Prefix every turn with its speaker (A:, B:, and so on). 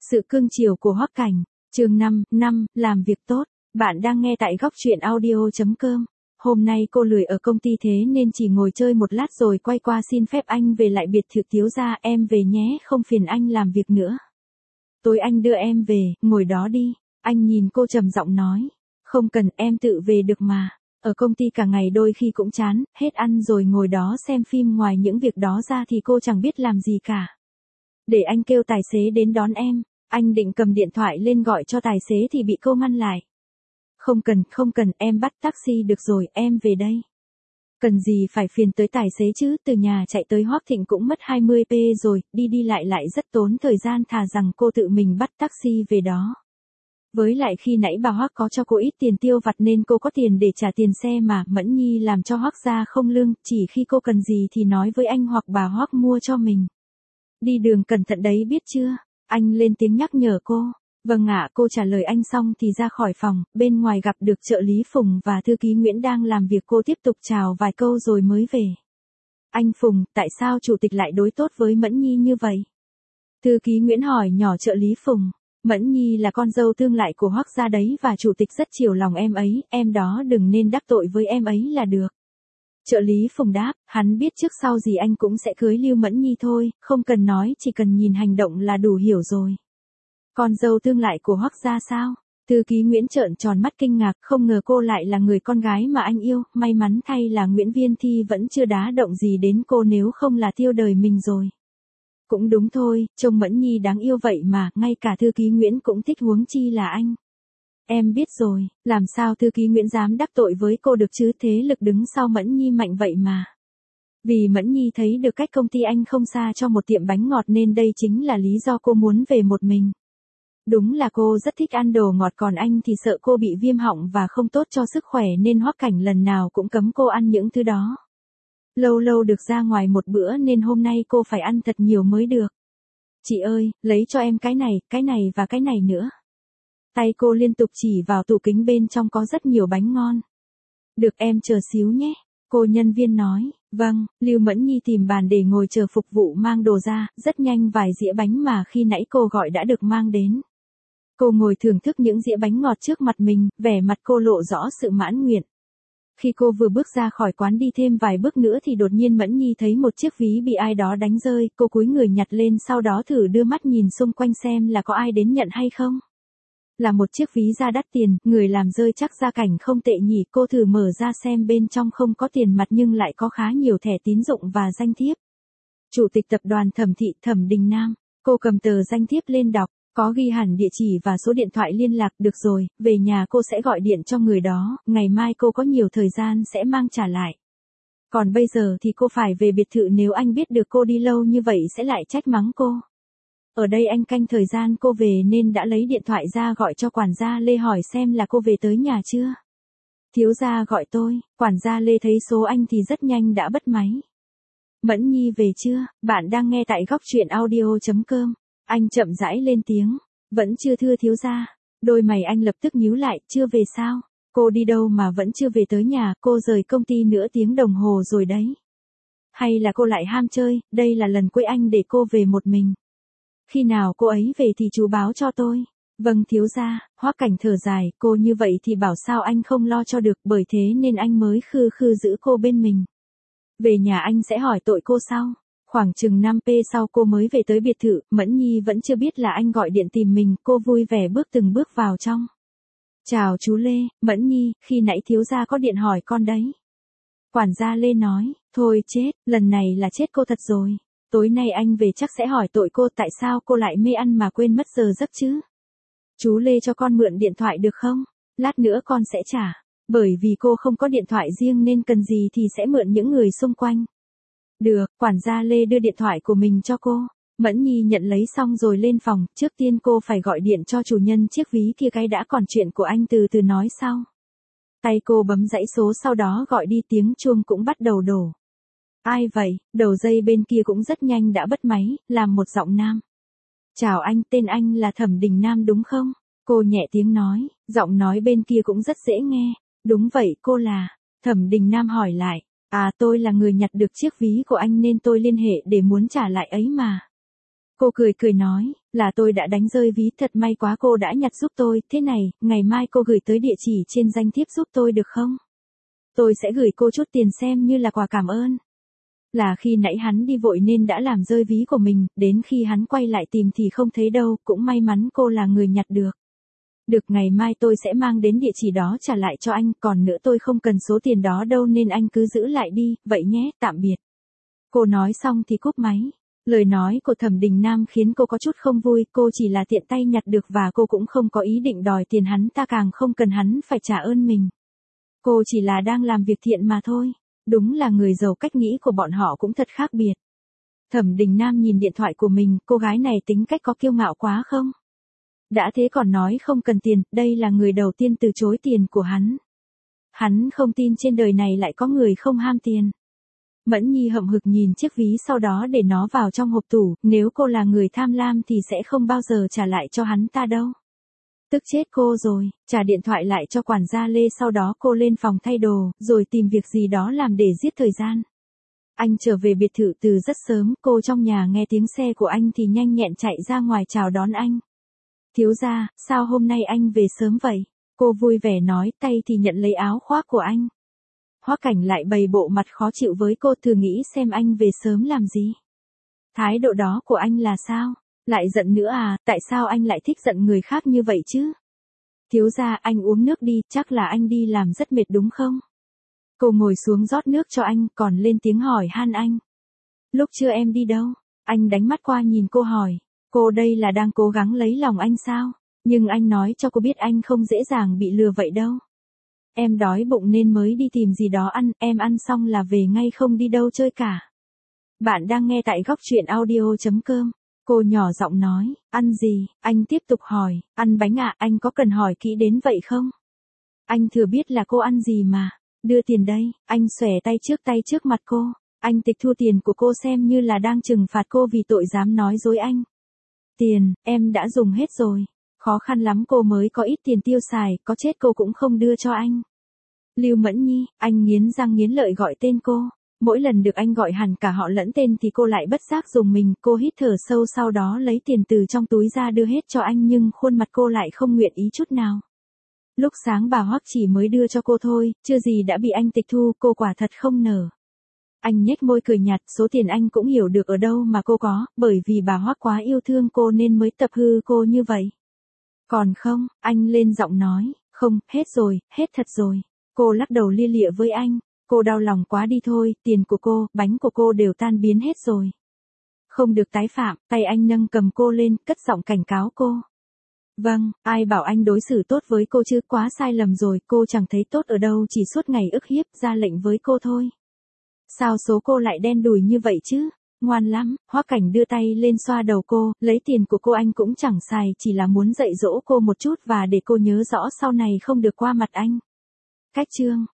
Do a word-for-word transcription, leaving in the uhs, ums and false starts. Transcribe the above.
A: Sự cưng chiều của Hoắc Cảnh, chương năm, năm, làm việc tốt. Bạn đang nghe tại góc truyện audio chấm com. Hôm nay cô lười ở công ty thế nên chỉ ngồi chơi một lát rồi quay qua xin phép anh về lại biệt thự thiếu gia, em về nhé, không phiền anh làm việc nữa. Tối anh đưa em về, ngồi đó đi. Anh nhìn cô trầm giọng nói. Không cần, em tự về được mà. Ở công ty cả ngày đôi khi cũng chán, hết ăn rồi ngồi đó xem phim, ngoài những việc đó ra thì cô chẳng biết làm gì cả. Để anh kêu tài xế đến đón em. Anh định cầm điện thoại lên gọi cho tài xế thì bị cô ngăn lại. Không cần, không cần, em bắt taxi được rồi, em về đây. Cần gì phải phiền tới tài xế chứ, từ nhà chạy tới Hoắc Thịnh cũng mất hai mươi phút rồi, đi đi lại lại rất tốn thời gian, thà rằng cô tự mình bắt taxi về đó. Với lại khi nãy bà Hoắc có cho cô ít tiền tiêu vặt nên cô có tiền để trả tiền xe mà. Mẫn Nhi làm cho Hoắc gia không lương, chỉ khi cô cần gì thì nói với anh hoặc bà Hoắc mua cho mình. Đi đường cẩn thận đấy biết chưa? Anh lên tiếng nhắc nhở cô. Vâng ạ, cô trả lời anh xong thì ra khỏi phòng, bên ngoài gặp được trợ lý Phùng và thư ký Nguyễn đang làm việc, cô tiếp tục chào vài câu rồi mới về. Anh Phùng, tại sao chủ tịch lại đối tốt với Mẫn Nhi như vậy? Thư ký Nguyễn hỏi nhỏ trợ lý Phùng. Mẫn Nhi là con dâu tương lại của Hoắc gia đấy và chủ tịch rất chiều lòng em ấy, em đó đừng nên đắc tội với em ấy là được. Trợ lý Phùng đáp, hắn biết trước sau gì anh cũng sẽ cưới Lưu Mẫn Nhi thôi, không cần nói, chỉ cần nhìn hành động là đủ hiểu rồi. Con dâu tương lại của Hoắc gia sao? Thư ký Nguyễn trợn tròn mắt kinh ngạc, không ngờ cô lại là người con gái mà anh yêu, may mắn thay là Nguyễn Viên Thi vẫn chưa đá động gì đến cô, nếu không là tiêu đời mình rồi. Cũng đúng thôi, trông Mẫn Nhi đáng yêu vậy mà, ngay cả thư ký Nguyễn cũng thích, huống chi là anh. Em biết rồi, làm sao thư ký Nguyễn dám đắc tội với cô được chứ, thế lực đứng sau Mẫn Nhi mạnh vậy mà. Vì Mẫn Nhi thấy được cách công ty anh không xa cho một tiệm bánh ngọt nên đây chính là lý do cô muốn về một mình. Đúng là cô rất thích ăn đồ ngọt, còn anh thì sợ cô bị viêm họng và không tốt cho sức khỏe nên Hoắc Cảnh lần nào cũng cấm cô ăn những thứ đó. Lâu lâu được ra ngoài một bữa nên hôm nay cô phải ăn thật nhiều mới được. Chị ơi, lấy cho em cái này, cái này và cái này nữa. Tay cô liên tục chỉ vào tủ kính, bên trong có rất nhiều bánh ngon. Được, em chờ xíu nhé. Cô nhân viên nói. Vâng, Lưu Mẫn Nhi tìm bàn để ngồi chờ phục vụ mang đồ ra, rất nhanh vài dĩa bánh mà khi nãy cô gọi đã được mang đến. Cô ngồi thưởng thức những dĩa bánh ngọt trước mặt mình, vẻ mặt cô lộ rõ sự mãn nguyện. Khi cô vừa bước ra khỏi quán đi thêm vài bước nữa thì đột nhiên Mẫn Nhi thấy một chiếc ví bị ai đó đánh rơi, cô cúi người nhặt lên, sau đó thử đưa mắt nhìn xung quanh xem là có ai đến nhận hay không. Là một chiếc ví da đắt tiền, người làm rơi chắc gia cảnh không tệ nhỉ, cô thử mở ra xem, bên trong không có tiền mặt nhưng lại có khá nhiều thẻ tín dụng và danh thiếp. Chủ tịch tập đoàn Thẩm Thị, Thẩm Đình Nam. Cô cầm tờ danh thiếp lên đọc, có ghi hẳn địa chỉ và số điện thoại liên lạc. Được rồi, về nhà cô sẽ gọi điện cho người đó, ngày mai cô có nhiều thời gian sẽ mang trả lại. Còn bây giờ thì cô phải về biệt thự, nếu anh biết được cô đi lâu như vậy sẽ lại trách mắng cô. Ở đây anh canh thời gian cô về nên đã lấy điện thoại ra gọi cho quản gia Lê hỏi xem là cô về tới nhà chưa. Thiếu gia gọi tôi, quản gia Lê thấy số anh thì rất nhanh đã bắt máy. Mẫn Nhi về chưa, bạn đang nghe tại góc truyện audio chấm com. Anh chậm rãi lên tiếng, vẫn chưa thưa thiếu gia. Đôi mày anh lập tức nhíu lại, chưa về sao? Cô đi đâu mà vẫn chưa về tới nhà, cô rời công ty nửa tiếng đồng hồ rồi đấy. Hay là cô lại ham chơi, đây là lần cuối anh để cô về một mình. Khi nào cô ấy về thì chú báo cho tôi. Vâng thiếu gia. Hoắc Cảnh thở dài, cô như vậy thì bảo sao anh không lo cho được, bởi thế nên anh mới khư khư giữ cô bên mình. Về nhà anh sẽ hỏi tội cô sau. Khoảng chừng năm phút sau cô mới về tới biệt thự, Mẫn Nhi vẫn chưa biết là anh gọi điện tìm mình, cô vui vẻ bước từng bước vào trong. Chào chú Lê, Mẫn Nhi, khi nãy thiếu gia có điện hỏi con đấy. Quản gia Lê nói, thôi chết, lần này là chết cô thật rồi. Tối nay anh về chắc sẽ hỏi tội cô, tại sao cô lại mê ăn mà quên mất giờ giấc chứ? Chú Lê cho con mượn điện thoại được không? Lát nữa con sẽ trả. Bởi vì cô không có điện thoại riêng nên cần gì thì sẽ mượn những người xung quanh. Được, quản gia Lê đưa điện thoại của mình cho cô. Mẫn Nhi nhận lấy xong rồi lên phòng, trước tiên cô phải gọi điện cho chủ nhân chiếc ví kia cái đã, còn chuyện của anh từ từ nói sau. Tay cô bấm dãy số, sau đó gọi đi, tiếng chuông cũng bắt đầu đổ. Ai vậy? Đầu dây bên kia cũng rất nhanh đã bắt máy, làm một giọng nam. Chào anh, tên anh là Thẩm Đình Nam đúng không? Cô nhẹ tiếng nói, giọng nói bên kia cũng rất dễ nghe. Đúng vậy, cô là... Thẩm Đình Nam hỏi lại. À, tôi là người nhặt được chiếc ví của anh nên tôi liên hệ để muốn trả lại ấy mà. Cô cười cười nói, là tôi đã đánh rơi ví, thật may quá cô đã nhặt giúp tôi, thế này, ngày mai cô gửi tới địa chỉ trên danh thiếp giúp tôi được không? Tôi sẽ gửi cô chút tiền xem như là quà cảm ơn. Là khi nãy hắn đi vội nên đã làm rơi ví của mình, đến khi hắn quay lại tìm thì không thấy đâu, cũng may mắn cô là người nhặt được. Được, ngày mai tôi sẽ mang đến địa chỉ đó trả lại cho anh, còn nữa tôi không cần số tiền đó đâu nên anh cứ giữ lại đi, vậy nhé, tạm biệt. Cô nói xong thì cúp máy. Lời nói của Thẩm Đình Nam khiến cô có chút không vui, cô chỉ là tiện tay nhặt được và cô cũng không có ý định đòi tiền hắn ta, càng không cần hắn phải trả ơn mình. Cô chỉ là đang làm việc thiện mà thôi. Đúng là người giàu, cách nghĩ của bọn họ cũng thật khác biệt. Thẩm Đình Nam nhìn điện thoại của mình, cô gái này tính cách có kiêu ngạo quá không? Đã thế còn nói không cần tiền, đây là người đầu tiên từ chối tiền của hắn. Hắn không tin trên đời này lại có người không ham tiền. Mẫn Nhi hậm hực nhìn chiếc ví sau đó để nó vào trong hộp tủ, nếu cô là người tham lam thì sẽ không bao giờ trả lại cho hắn ta đâu. Tức chết cô rồi, trả điện thoại lại cho quản gia Lê, sau đó cô lên phòng thay đồ, rồi tìm việc gì đó làm để giết thời gian. Anh trở về biệt thự từ rất sớm, cô trong nhà nghe tiếng xe của anh thì nhanh nhẹn chạy ra ngoài chào đón anh. Thiếu gia, sao hôm nay anh về sớm vậy? Cô vui vẻ nói, tay thì nhận lấy áo khoác của anh. Hoắc Cảnh lại bày bộ mặt khó chịu với cô, thử nghĩ xem anh về sớm làm gì. Thái độ đó của anh là sao? Lại giận nữa à, tại sao anh lại thích giận người khác như vậy chứ? Thiếu gia, anh uống nước đi, chắc là anh đi làm rất mệt đúng không? Cô ngồi xuống rót nước cho anh, còn lên tiếng hỏi han anh. Lúc trưa em đi đâu? Anh đánh mắt qua nhìn cô hỏi. Cô đây là đang cố gắng lấy lòng anh sao? Nhưng anh nói cho cô biết anh không dễ dàng bị lừa vậy đâu. Em đói bụng nên mới đi tìm gì đó ăn, em ăn xong là về ngay, không đi đâu chơi cả. Bạn đang nghe tại góc truyện audio chấm com. Cô nhỏ giọng nói, ăn gì? Anh tiếp tục hỏi, ăn bánh ạ, à, anh có cần hỏi kỹ đến vậy không? Anh thừa biết là cô ăn gì mà. Đưa tiền đây, anh xòe tay trước tay trước mặt cô. Anh tịch thu tiền của cô xem như là đang trừng phạt cô vì tội dám nói dối anh. Tiền, em đã dùng hết rồi. Khó khăn lắm cô mới có ít tiền tiêu xài, có chết cô cũng không đưa cho anh. Lưu Mẫn Nhi, anh nghiến răng nghiến lợi gọi tên cô. Mỗi lần được anh gọi hẳn cả họ lẫn tên thì cô lại bất giác dùng mình, cô hít thở sâu sau đó lấy tiền từ trong túi ra đưa hết cho anh, nhưng khuôn mặt cô lại không nguyện ý chút nào. Lúc sáng bà Hoắc chỉ mới đưa cho cô thôi, chưa gì đã bị anh tịch thu, cô quả thật không nở. Anh nhếch môi cười nhạt, số tiền anh cũng hiểu được ở đâu mà cô có, bởi vì bà Hoắc quá yêu thương cô nên mới tập hư cô như vậy. Còn không, anh lên giọng nói, không, hết rồi, hết thật rồi. Cô lắc đầu lia lịa với anh, cô đau lòng quá đi thôi, tiền của cô, bánh của cô đều tan biến hết rồi. Không được tái phạm, tay anh nâng cầm cô lên, cất giọng cảnh cáo cô. Vâng, ai bảo anh đối xử tốt với cô chứ, quá sai lầm rồi, cô chẳng thấy tốt ở đâu, chỉ suốt ngày ức hiếp, ra lệnh với cô thôi. Sao số cô lại đen đủi như vậy chứ? Ngoan lắm, Hoắc Cảnh đưa tay lên xoa đầu cô, lấy tiền của cô anh cũng chẳng xài, chỉ là muốn dạy dỗ cô một chút và để cô nhớ rõ sau này không được qua mặt anh. Cách chương